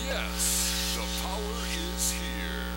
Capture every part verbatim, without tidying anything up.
yes, the power is here.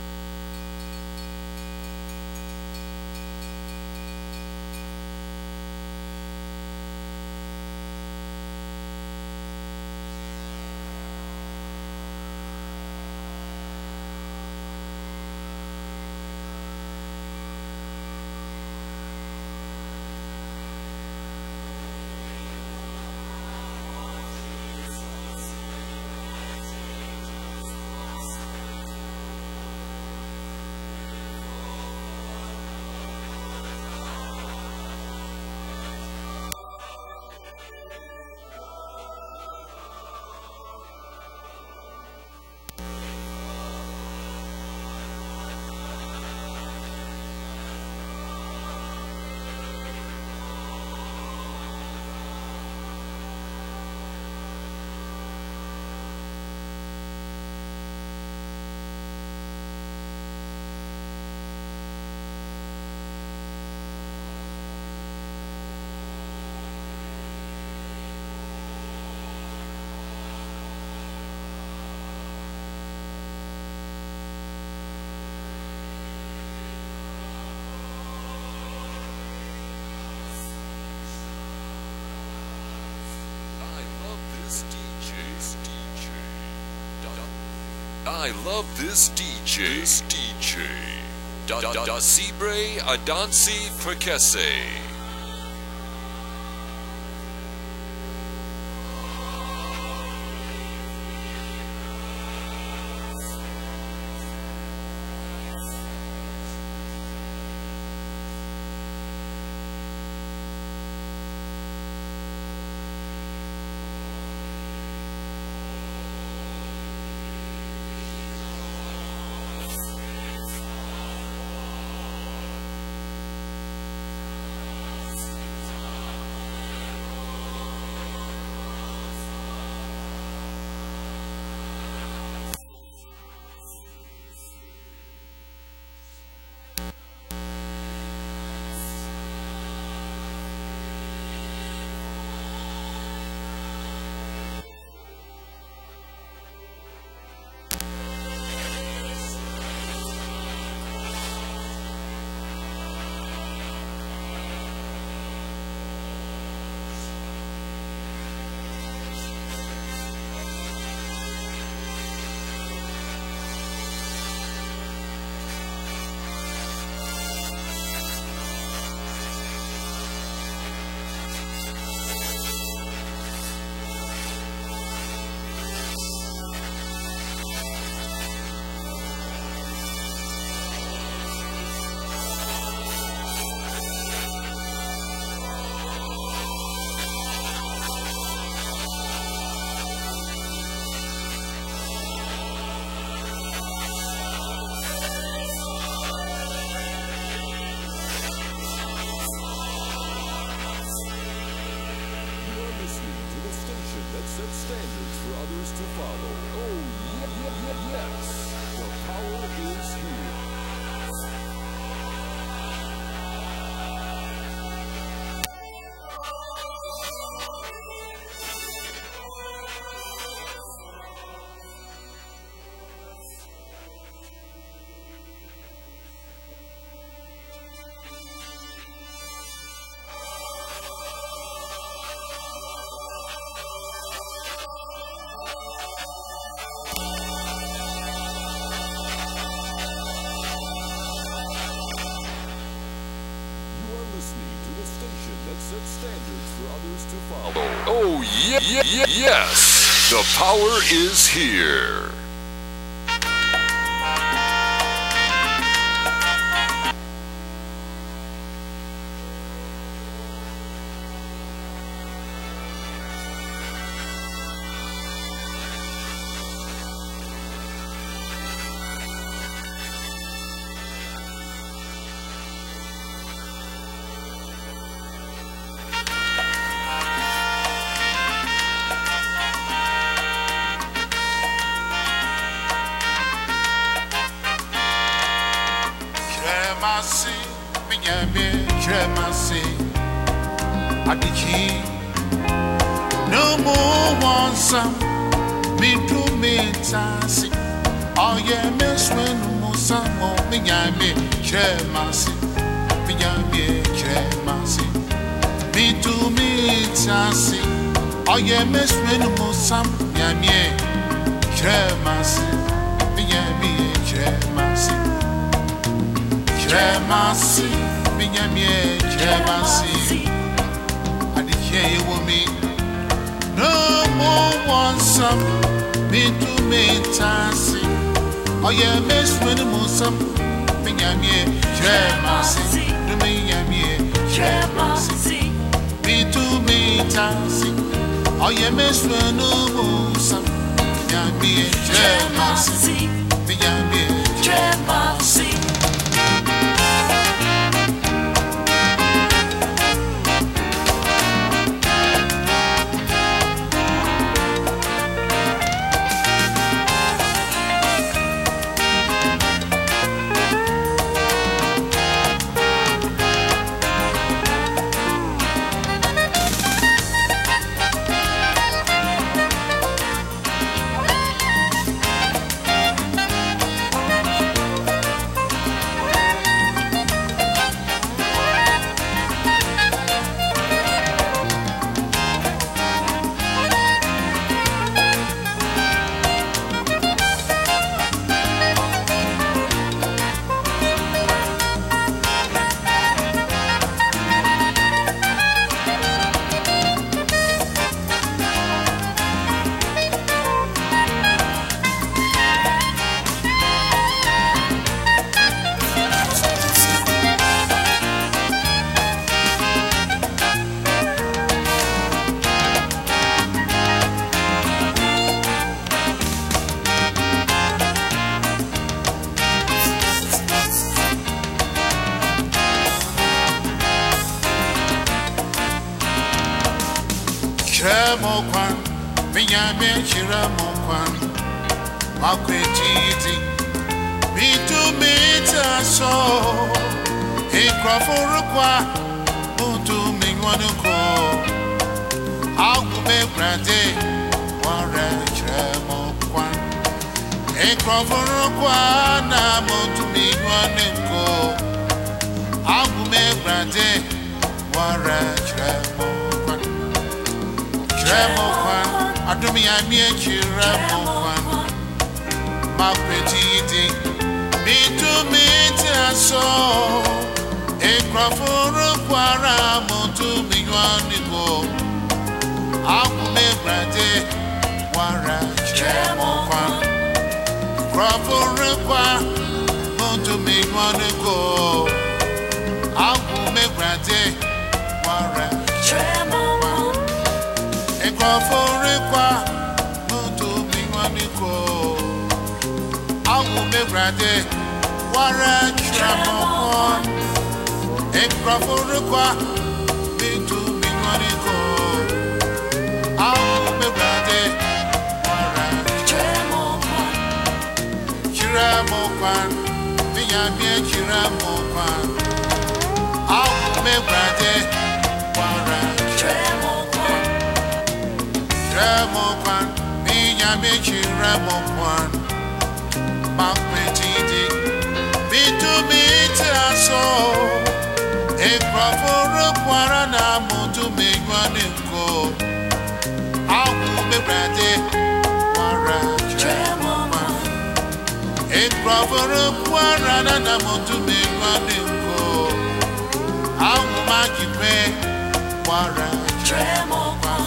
I love this D J. This D J. Da da da Sibre Adansi Prekese. Set standards for others to follow. Oh, yeah, yeah, yeah, yes. The power is here. Set standards for others to follow. Oh, yeah, yeah, yeah, yes. The power is here. Kremasi, minyame kremasi, adiki. No more one some, me to meet tasi. Oh yeah, miss when Musamo, Miami, Kremasi, Miami, Kremasi. Me to me tasi. Oh yeah, miss when Musam, Miami, Kremasi, Miami, Kremasi. Kremasi, Miami, Kremasi. I did hear you with me. No more want some. Me to me tasi. Oh yeah, miss when the musam. Me yamie, Kremasi. Do me yamie, Kremasi. Me to me tasi. Oh yeah, miss when the musam. Yamie, Kremasi. Me yamie, Kremasi. Kremokwan, Minyame Chiramokwan, Makwetiti, Mitu Mita so, Ekrafurukwa, Mutu Mingwanuko, Akume Grande, Ware Kremokwan, Ekrafurukwa, Namutu Mingwanuko, Akume Grande, Ware Kremokwan. Kremokwan, Adumi Amie Kremokwan, Makwetiti, Mitu Mita so, Ekrafurukwa, Mutu Mingwanuko, Akume Grande, Ware Kremokwan, Ekrafurukwa, Mutu Mingwanuko, Akume Grande, Ware Kremokwan. Ekrafurukwa, Mutu Mingwanuko, Akume Grande, Ware Kremokwan. Ekrafurukwa, Mutu Mingwanuko, Akume Grande, Ware Kremokwan. Kremokwan, Minyame Kremokwan, Akume Grande, Ware Kremokwan. Kremokwan, Minyame Kremokwan, Makwetiti, Mitu Mita so, Ekrafurukwa, Mutu Mingwanuko, Akume Grande, Ware Kremokwan. Ekrafurukwa, Mutu Mingwanuko, Akume Grande, Ware Kremokwan.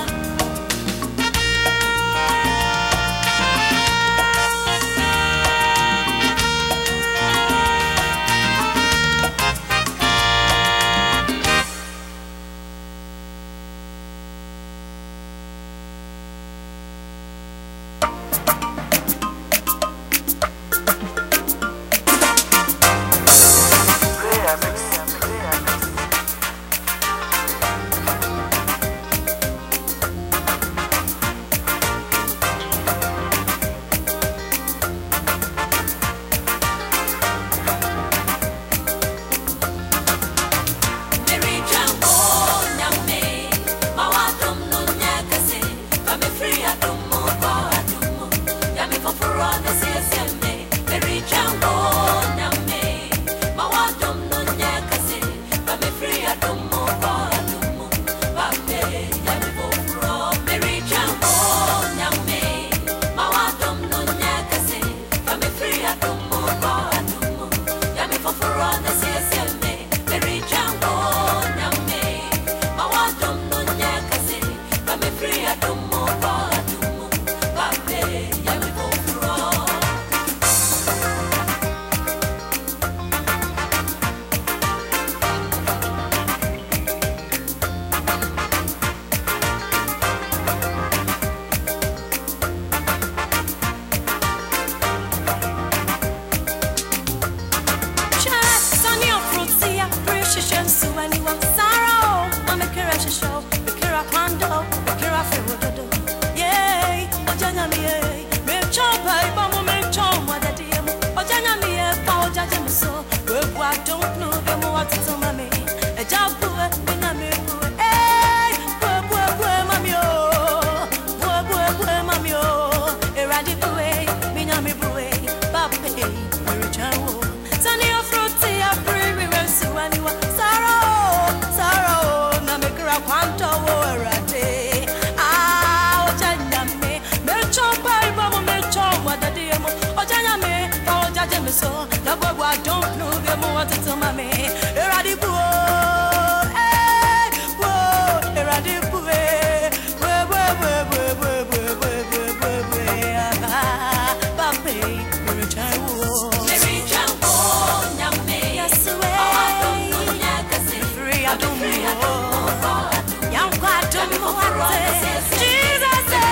shishem suwani wa saro. Mame kira shisho, kira kwando, kira fewododo. Yay, ojanya mi yay. Me chopa iba mo me chomwa dadi emu. Ojanya mi yay pa ojaje mi so. Webu I don't know them what to tell mami. A job boy, me na me boy. Hey, boy boy boy mami oh, boy boy boy mami oh. Eradi boy, me na me boy. Papi, me rechawo. Sunny of fruity, I pray we will see when you are sorrow, sorrow. Na me kira kwanto wo eradi. Ah, ojanya me, me chopa iba mo me chomwa dadi emu. Ojanya me, pa ojaje me so. Na boy I don't know them what to tell mami. Eradi boy, eh, boy, eradi boy, boy boy boy boy boy boy boy boy boy boy. Ah, papi, me rechawo. Me rechawo, nyame. Yes we. I don't know nyakasi. Free I don't know. Yam kwa don't know what to. Jesus say.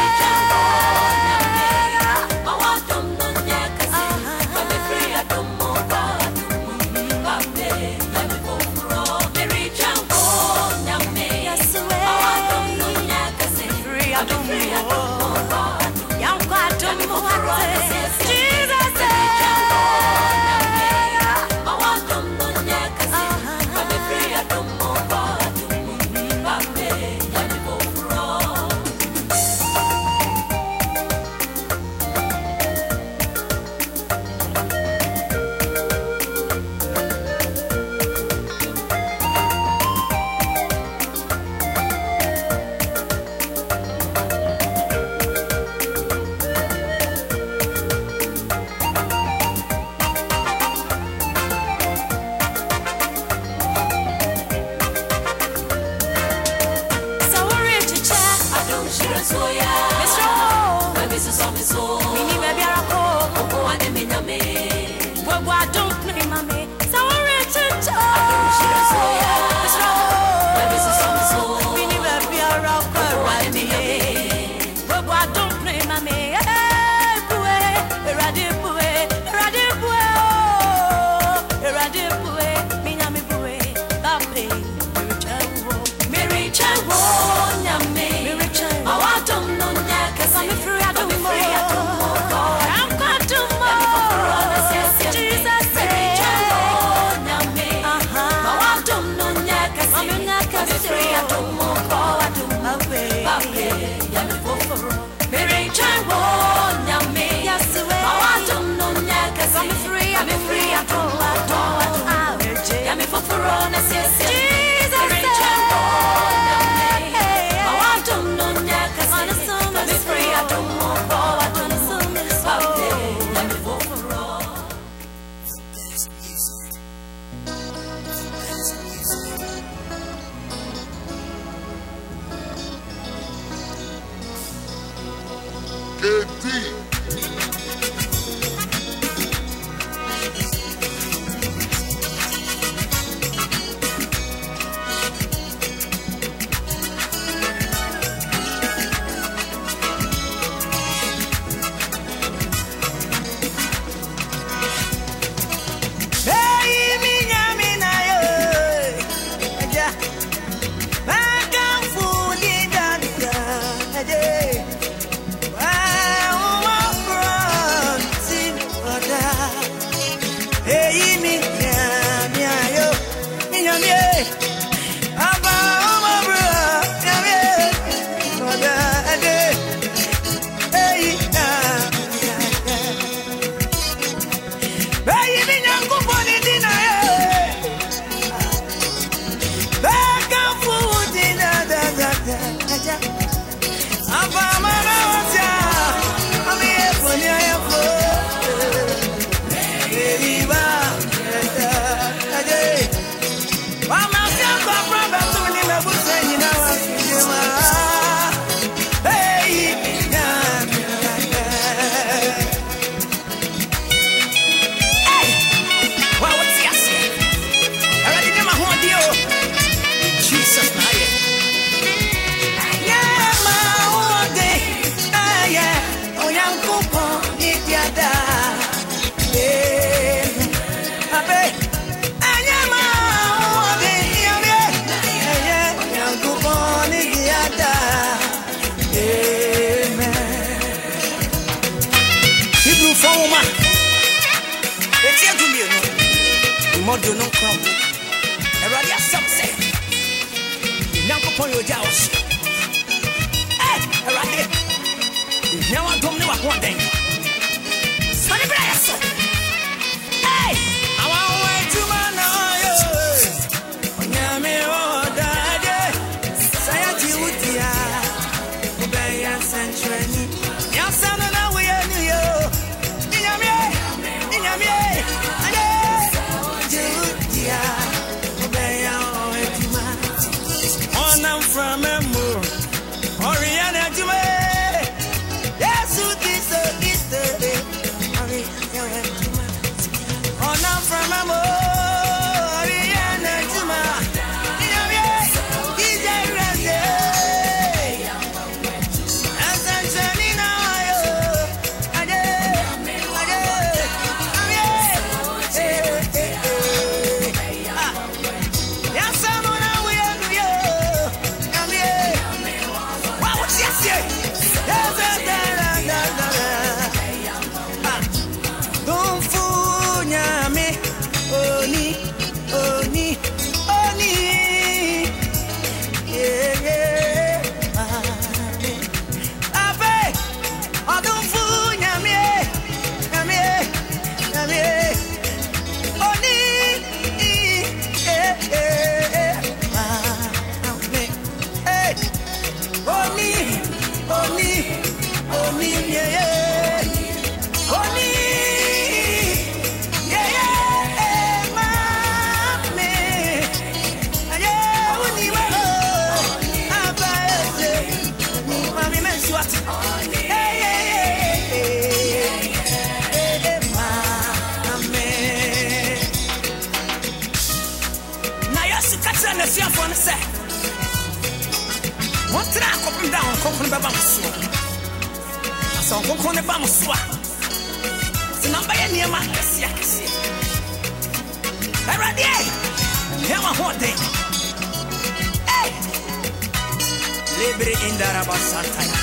Foma. It's here to me. The model no crumble. A radio subset. Nanko Poyo Jaws. Eh, a radio. Now I don't know what one day. Sunny Brass. Hey, I want to wait to my noise. Yami, oh, daddy. Sayati Utia. Obey and Century. Yes, I know we are New York. Inyami, Inyami. Judia. Obey and wait to my. On I'm from a moor. Oriana Jume. Yes, who is the Easter? On I'm from a moor. So I'm going to go to swap. So now by any man, I see. I read it. Here I want it. Hey, Libre in the Rabba Santa.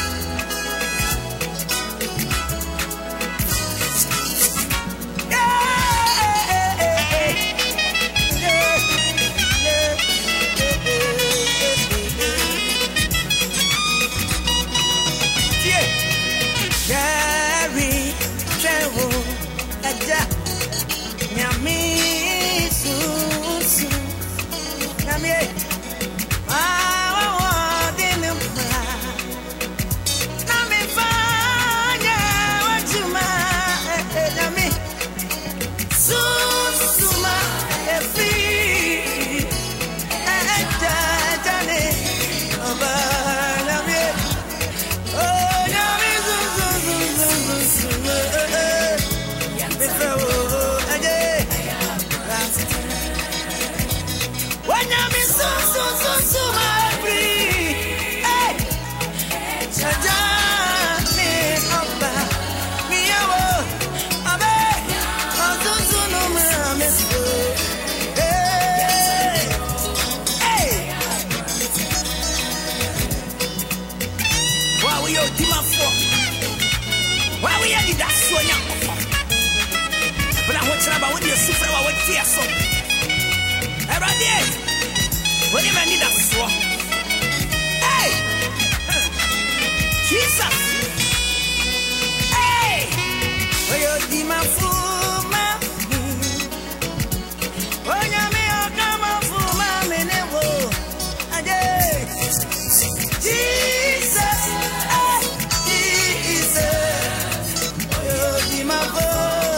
When you need a swap, hey, Jesus, hey, where you see my fool, my when you me a come for my minute, Jesus, hey, Jesus, where you see my fool.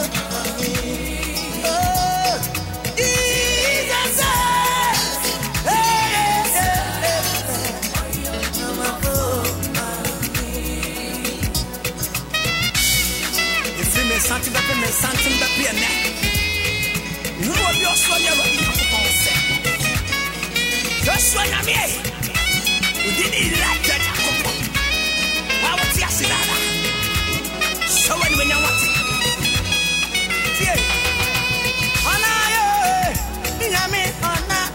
Something that me, something that be a neck. You know you're so you're running up on set. Just when I'm here, you didn't like that. Why was you asking that? So when you want it, yeah. On I, yeah, me on that,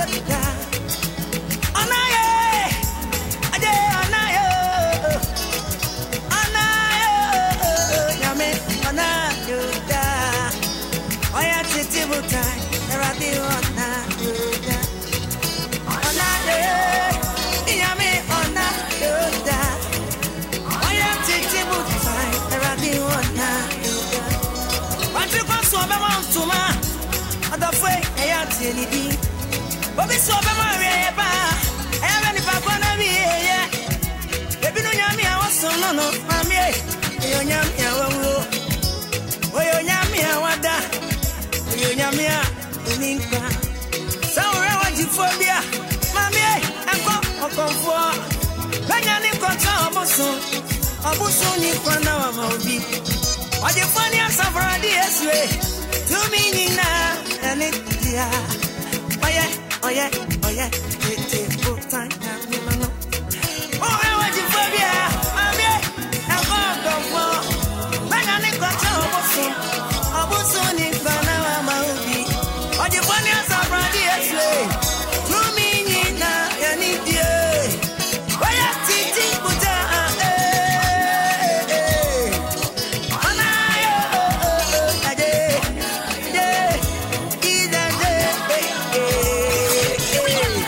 on I, I did on I, on I, yeah, me. Jenny. Bobby so be my ba. I have any papa na be yeah. Baby no nyame a waso no no. Mami e. Yo nyame a wawo. Oyo nyame a wada. Oyo nyame a uninka. Sa ora wajifobia. Mami e. Enko okonfo. Banya ni konta oboso. Oboso ni kwana wa maobi. Wajifani asafara di eswe. To me nina and it yeah. Oh yeah, oh yeah, oh yeah. It is full time now. Oh, I want you for me. I'm here. I'm going to go. Man, I need to go. I'm going to need to go now. I'm going to go. Oh, you want me as a brother? Yes, to me, Nina, I need you. Oh yeah, Titi, put down. Eh, eh, eh. Oh, nah, oh, oh, oh, yeah, yeah. Either day, eh, eh. Here we go.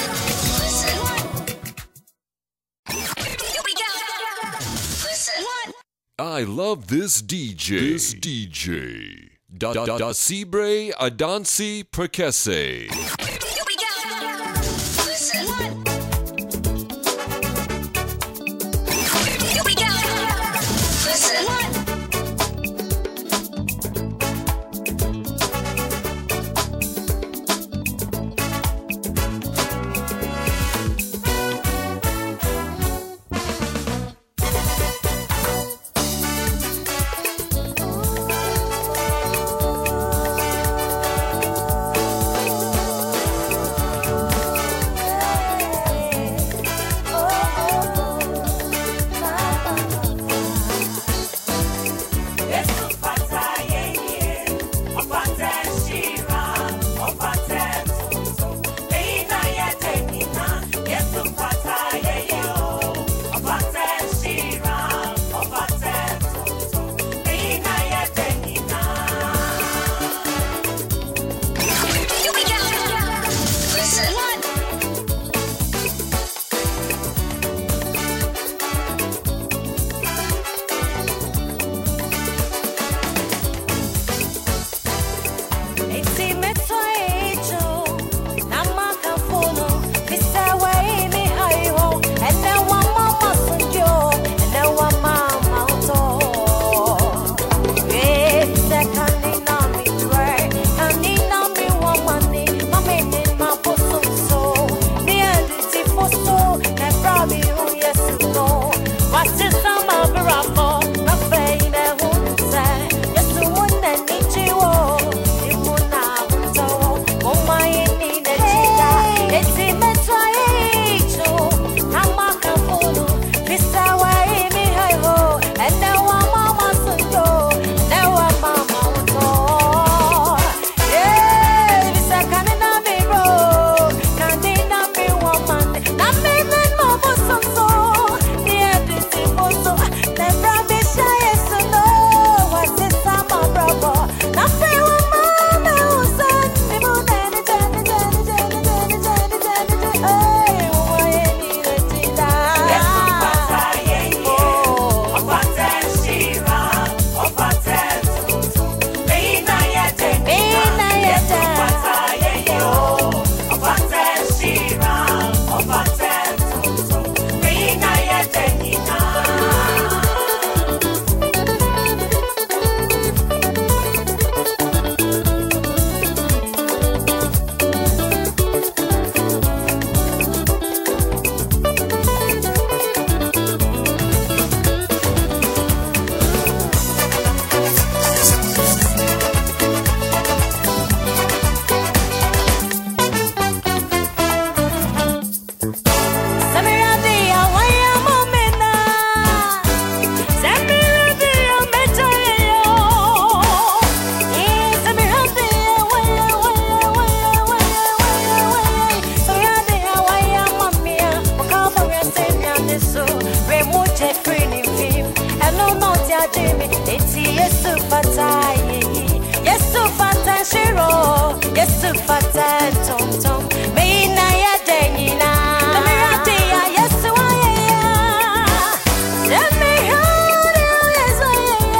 I love this D J. This D J. Da da da Sibre Adansi Prekese.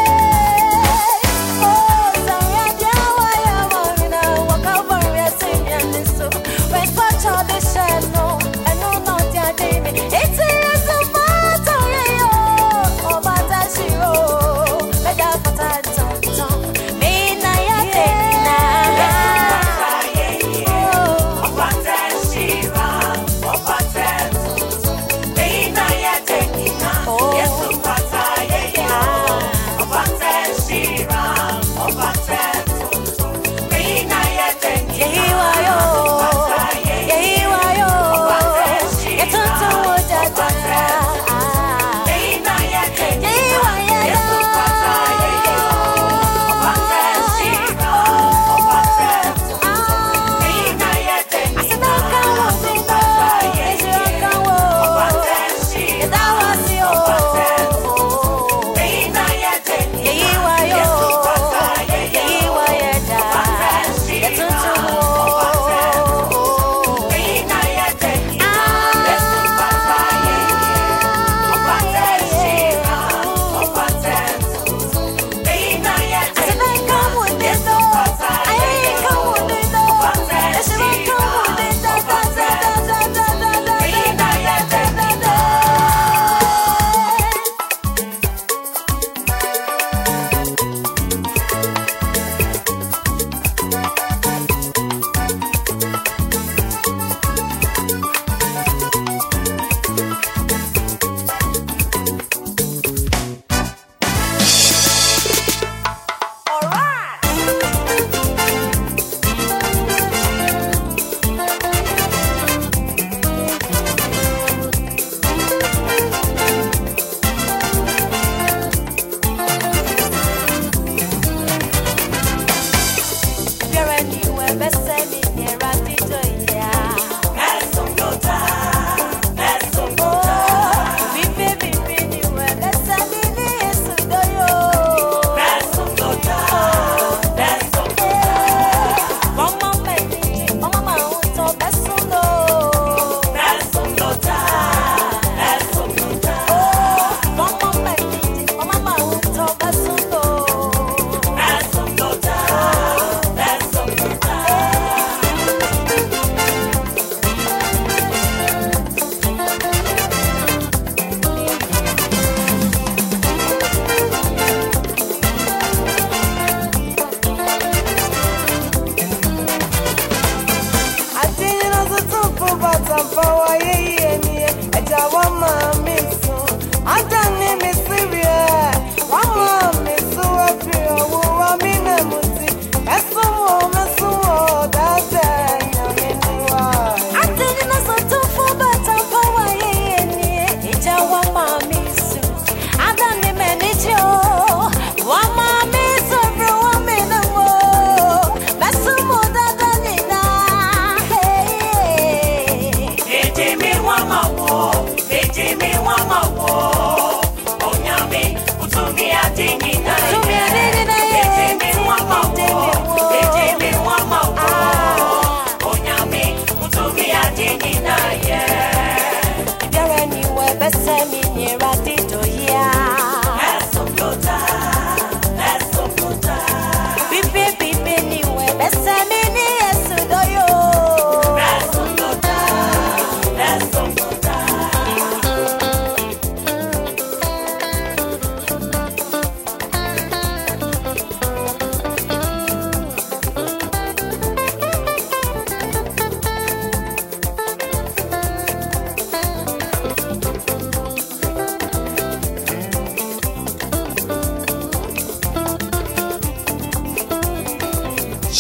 Sing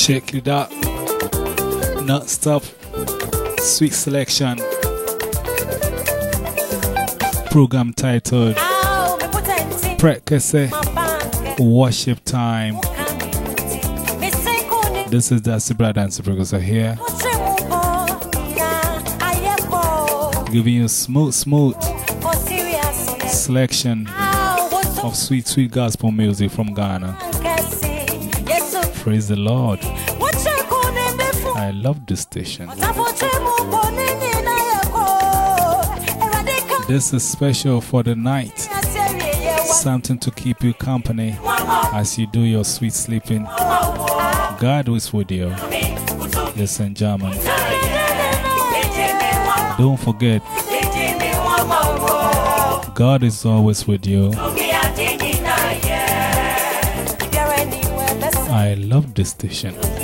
Check it out. Not stop. Sweet selection. Program titled Prekese Worship Time. This is the Sibra Dance Producer here, giving you smooth, smooth selection of sweet, sweet gospel music from Ghana. Praise the Lord. I love this station. This is special for the night. Something to keep you company as you do your sweet sleeping. God is with you. Ladies and gentlemen, don't forget, God is always with you. I love this station.